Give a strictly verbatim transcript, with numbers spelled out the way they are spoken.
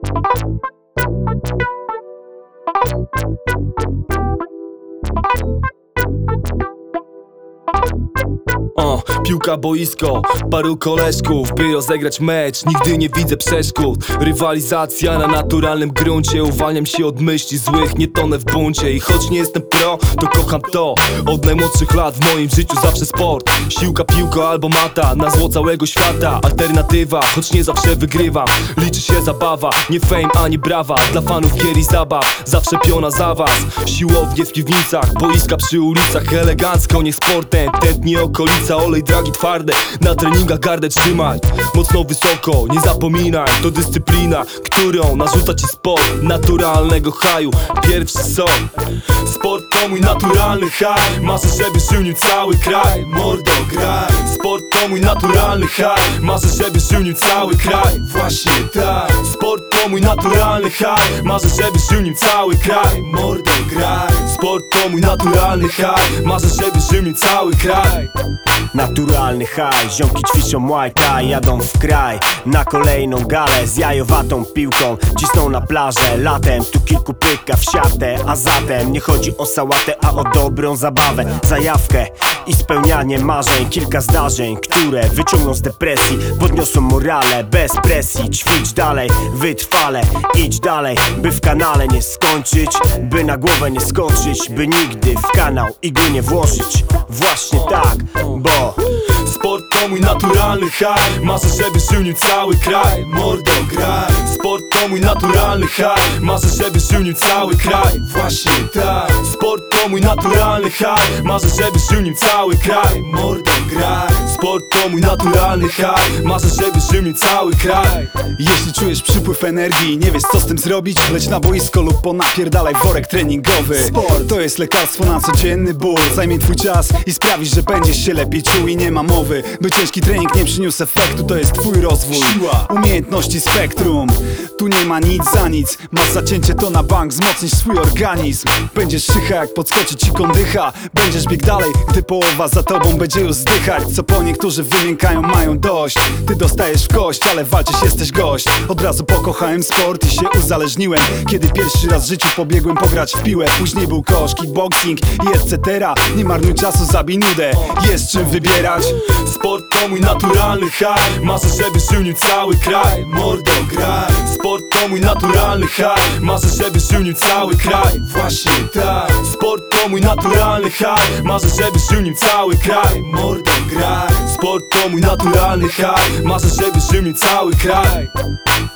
O, piłka, boisko, paru koleżków, by rozegrać mecz, nigdy nie widzę przeszkód. Rywalizacja na naturalnym gruncie, uwalniam się od myśli złych, nie tonę w buncie. I choć nie jestem pro, to kocham to. Od najmłodszych lat w moim życiu zawsze sport. Siłka, piłka albo mata, na zło całego świata. Alternatywa, choć nie zawsze wygrywam. Liczy się zabawa, nie fame ani brawa. Dla fanów gier i zabaw, zawsze piona za was. Siłownie w piwnicach, boiska przy ulicach. Elegancko, nie sportem, tętnie okolica. Olej dragi twarde, na treningach gardę trzymaj. Mocno wysoko, nie zapominaj. To dyscyplina, którą narzuca ci sport. Naturalnego haju, pierwszy sok. Sport to mój naturalny haj. Marzę, żeby żył nim cały kraj. Mordo, graj. Sport to mój naturalny haj. Marzę, żeby żył nim cały kraj. Właśnie tak. Sport to mój naturalny haj. Marzę, żeby żył nim cały kraj. Mordo, graj. Sport to mój naturalny haj. Marzę, żeby żył nim cały kraj. Naturalny haj, ziomki ćwiczą Muay Thai, jadą w kraj na kolejną galę z jajowatą piłką. Cisną na plażę, latem tu kilku pyka w siatę. A zatem nie chodzi o sałatę, a o dobrą zabawę, zajawkę i spełnianie marzeń. Kilka zdarzeń, które wyciągną z depresji, podniosą morale bez presji. Ćwicz dalej, wytrwale, idź dalej, by w kanale nie skończyć, by na głowę nie skoczyć, by nigdy w kanał igły nie włożyć. Właśnie tak, bo sport to mój naturalny haj. Marzę, żeby żył nim cały kraj. Mordo, graj. Sport to mój naturalny haj. Marzę, żeby żył nim cały kraj. Właśnie tak. Sport to mój naturalny haj. Marzę, żeby żył nim cały kraj. Mordo, graj. Sport to mój naturalny haj. Marzę, żeby żył nim cały kraj. Jeśli czujesz przypływ energii, nie wiesz co z tym zrobić, leć na boisko lub ponapierdalaj worek treningowy. Sport to jest lekarstwo na codzienny ból. Zajmie twój czas i sprawisz, że będziesz się lepiej czuł. I nie ma mowy, by ciężki trening nie przyniósł efektu. To jest twój rozwój, siła, umiejętności, spektrum. Tu nie ma nic za nic. Masz zacięcie to na bank, wzmocnisz swój organizm. Będziesz szycha jak podskoczy ci kondycha. Będziesz biegł dalej, gdy połowa za tobą będzie już zdychać. Co po niektórzy wymiękają, mają dość. Ty dostajesz w kość, ale walczysz, jesteś gość. Od razu pokochałem sport i się uzależniłem, kiedy pierwszy raz w życiu pobiegłem pograć w piłę. Później był kosz, kickboxing i et cetera. Nie marnuj czasu, zabij nudę, jest czym wybierać. Sport to mój naturalny haj. Marzę, żeby żył nim cały kraj. Mordo, graj. Sport to mój naturalny haj. Marzę, żeby żył nim cały kraj. Właśnie tak. Sport to mój naturalny haj. Marzę, żeby żył nim cały kraj. Mordo, graj. Sport to mój naturalny haj. Marzę, żeby żył nim cały kraj.